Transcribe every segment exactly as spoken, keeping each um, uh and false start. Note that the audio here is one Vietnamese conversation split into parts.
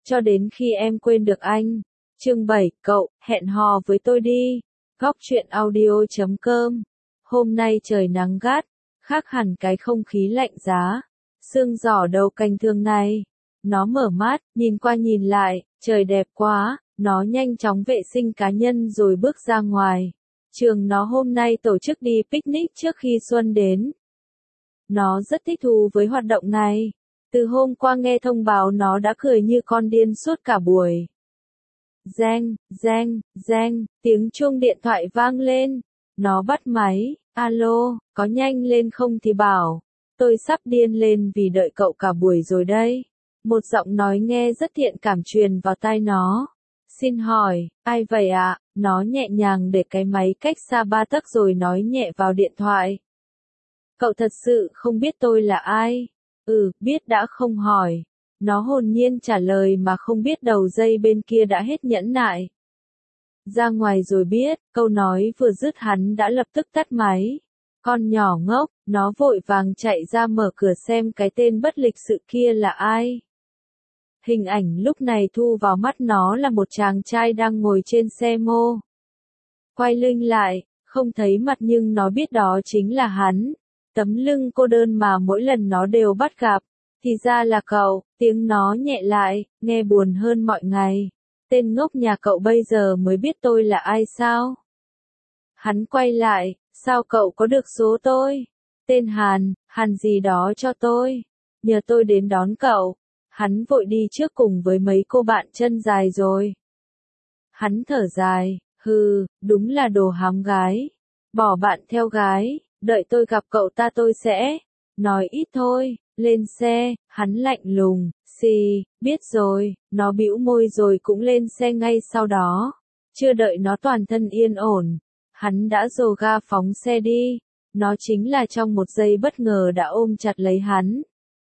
cho đến khi em quên được anh. Chương bảy, cậu, hẹn hò với tôi đi. Góc truyện audio chấm com. Hôm nay trời nắng gắt, khác hẳn cái không khí lạnh giá, sương giỏ đầu canh thương này. Nó mở mắt, nhìn qua nhìn lại, trời đẹp quá, nó nhanh chóng vệ sinh cá nhân rồi bước ra ngoài. Trường nó hôm nay tổ chức đi picnic trước khi xuân đến. Nó rất thích thú với hoạt động này. Từ hôm qua nghe thông báo nó đã cười như con điên suốt cả buổi. Reng, reng, reng, tiếng chuông điện thoại vang lên. Nó bắt máy, alo, có nhanh lên không thì bảo. Tôi sắp điên lên vì đợi cậu cả buổi rồi đây. Một giọng nói nghe rất thiện cảm truyền vào tai nó. Xin hỏi, ai vậy ạ? À? Nó nhẹ nhàng để cái máy cách xa ba tấc rồi nói nhẹ vào điện thoại. Cậu thật sự không biết tôi là ai? Ừ, biết đã không hỏi. Nó hồn nhiên trả lời mà không biết đầu dây bên kia đã hết nhẫn nại. Ra ngoài rồi biết, câu nói vừa dứt hắn đã lập tức tắt máy. Con nhỏ ngốc, nó vội vàng chạy ra mở cửa xem cái tên bất lịch sự kia là ai. Hình ảnh lúc này thu vào mắt nó là một chàng trai đang ngồi trên xe mô. Quay lưng lại, không thấy mặt nhưng nó biết đó chính là hắn. Tấm lưng cô đơn mà mỗi lần nó đều bắt gặp. Thì ra là cậu, tiếng nó nhẹ lại, nghe buồn hơn mọi ngày. Tên ngốc nhà cậu bây giờ mới biết tôi là ai sao? Hắn quay lại, sao cậu có được số tôi? Tên Hàn, Hàn gì đó cho tôi. Nhờ tôi đến đón cậu. Hắn vội đi trước cùng với mấy cô bạn chân dài rồi. Hắn thở dài, hừ, đúng là đồ hám gái. Bỏ bạn theo gái, đợi tôi gặp cậu ta tôi sẽ. Nói ít thôi, lên xe, hắn lạnh lùng, xì, biết rồi, nó bĩu môi rồi cũng lên xe ngay sau đó. Chưa đợi nó toàn thân yên ổn, hắn đã dồ ga phóng xe đi. Nó chính là trong một giây bất ngờ đã ôm chặt lấy hắn.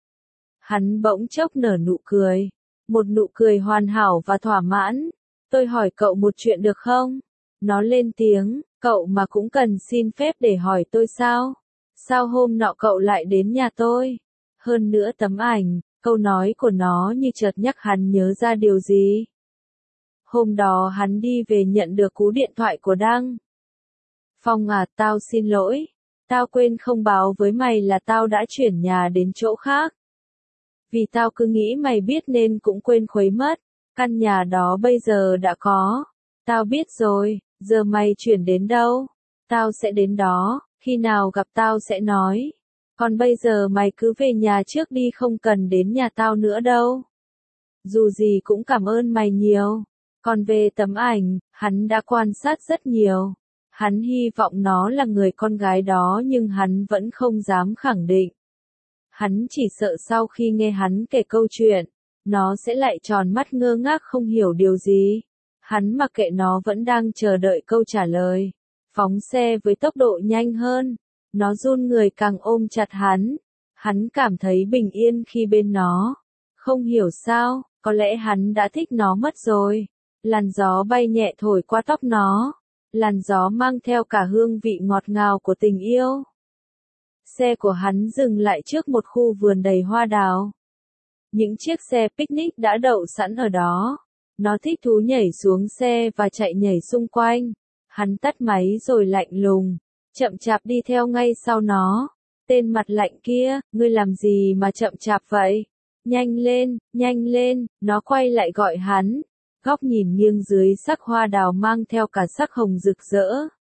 Hắn bỗng chốc nở nụ cười. Một nụ cười hoàn hảo và thỏa mãn. Tôi hỏi cậu một chuyện được không? Nó lên tiếng, cậu mà cũng cần xin phép để hỏi tôi sao? Sao hôm nọ cậu lại đến nhà tôi? Hơn nữa tấm ảnh, câu nói của nó như chợt nhắc hắn nhớ ra điều gì. Hôm đó hắn đi về nhận được cú điện thoại của Đăng. Phong à, tao xin lỗi. Tao quên không báo với mày là tao đã chuyển nhà đến chỗ khác. Vì tao cứ nghĩ mày biết nên cũng quên khuấy mất. Căn nhà đó bây giờ đã có. Tao biết rồi, giờ mày chuyển đến đâu? Tao sẽ đến đó, khi nào gặp tao sẽ nói. Còn bây giờ mày cứ về nhà trước đi, không cần đến nhà tao nữa đâu. Dù gì cũng cảm ơn mày nhiều. Còn về tấm ảnh, hắn đã quan sát rất nhiều. Hắn hy vọng nó là người con gái đó nhưng hắn vẫn không dám khẳng định. Hắn chỉ sợ sau khi nghe hắn kể câu chuyện, nó sẽ lại tròn mắt ngơ ngác không hiểu điều gì. Hắn mặc kệ, nó vẫn đang chờ đợi câu trả lời. Phóng xe với tốc độ nhanh hơn. Nó run người càng ôm chặt hắn. Hắn cảm thấy bình yên khi bên nó. Không hiểu sao, có lẽ hắn đã thích nó mất rồi. Làn gió bay nhẹ thổi qua tóc nó. Làn gió mang theo cả hương vị ngọt ngào của tình yêu. Xe của hắn dừng lại trước một khu vườn đầy hoa đào. Những chiếc xe picnic đã đậu sẵn ở đó. Nó thích thú nhảy xuống xe và chạy nhảy xung quanh. Hắn tắt máy rồi lạnh lùng, chậm chạp đi theo ngay sau nó. Tên mặt lạnh kia, ngươi làm gì mà chậm chạp vậy? Nhanh lên, nhanh lên, nó quay lại gọi hắn. Góc nhìn nghiêng dưới sắc hoa đào mang theo cả sắc hồng rực rỡ.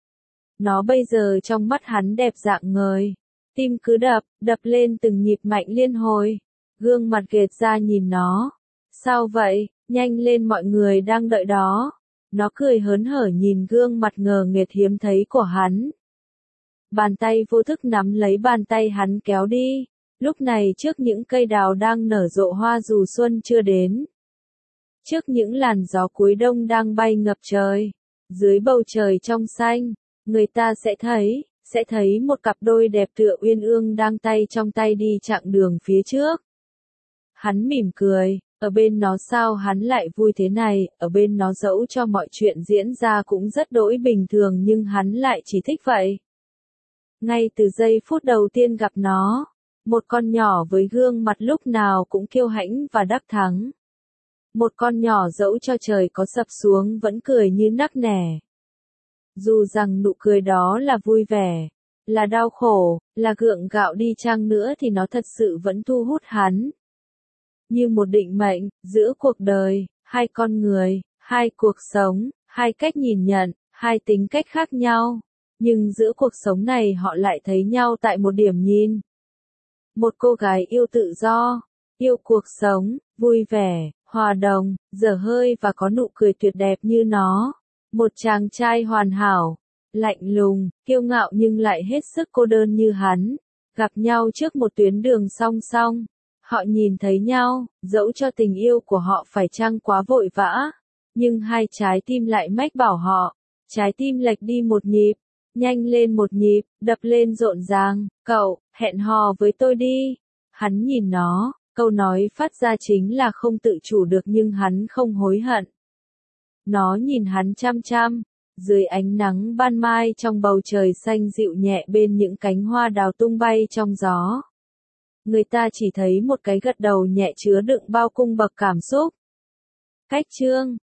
Nó bây giờ trong mắt hắn đẹp rạng ngời. Tim cứ đập, đập lên từng nhịp mạnh liên hồi. Gương mặt ghệt ra nhìn nó. Sao vậy, nhanh lên, mọi người đang đợi đó. Nó cười hớn hở nhìn gương mặt ngờ nghệch hiếm thấy của hắn. Bàn tay vô thức nắm lấy bàn tay hắn kéo đi. Lúc này trước những cây đào đang nở rộ hoa dù xuân chưa đến. Trước những làn gió cuối đông đang bay ngập trời. Dưới bầu trời trong xanh, người ta sẽ thấy, sẽ thấy một cặp đôi đẹp tựa uyên ương đang tay trong tay đi chặng đường phía trước. Hắn mỉm cười, ở bên nó sao hắn lại vui thế này, ở bên nó dẫu cho mọi chuyện diễn ra cũng rất đỗi bình thường nhưng hắn lại chỉ thích vậy. Ngay từ giây phút đầu tiên gặp nó, một con nhỏ với gương mặt lúc nào cũng kiêu hãnh và đắc thắng. Một con nhỏ dẫu cho trời có sập xuống vẫn cười như nắc nẻ. Dù rằng nụ cười đó là vui vẻ, là đau khổ, là gượng gạo đi chăng nữa thì nó thật sự vẫn thu hút hắn. Như một định mệnh, giữa cuộc đời, hai con người, hai cuộc sống, hai cách nhìn nhận, hai tính cách khác nhau. Nhưng giữa cuộc sống này họ lại thấy nhau tại một điểm nhìn. Một cô gái yêu tự do, yêu cuộc sống, vui vẻ, hòa đồng, dở hơi và có nụ cười tuyệt đẹp như nó. Một chàng trai hoàn hảo, lạnh lùng, kiêu ngạo nhưng lại hết sức cô đơn như hắn. Gặp nhau trước một tuyến đường song song. Họ nhìn thấy nhau, dẫu cho tình yêu của họ phải chăng quá vội vã. Nhưng hai trái tim lại mách bảo họ. Trái tim lệch đi một nhịp, nhanh lên một nhịp, đập lên rộn ràng. Cậu, hẹn hò với tôi đi. Hắn nhìn nó, câu nói phát ra chính là không tự chủ được nhưng hắn không hối hận. Nó nhìn hắn chăm chăm, dưới ánh nắng ban mai trong bầu trời xanh dịu nhẹ bên những cánh hoa đào tung bay trong gió. Người ta chỉ thấy một cái gật đầu nhẹ chứa đựng bao cung bậc cảm xúc. Cách chương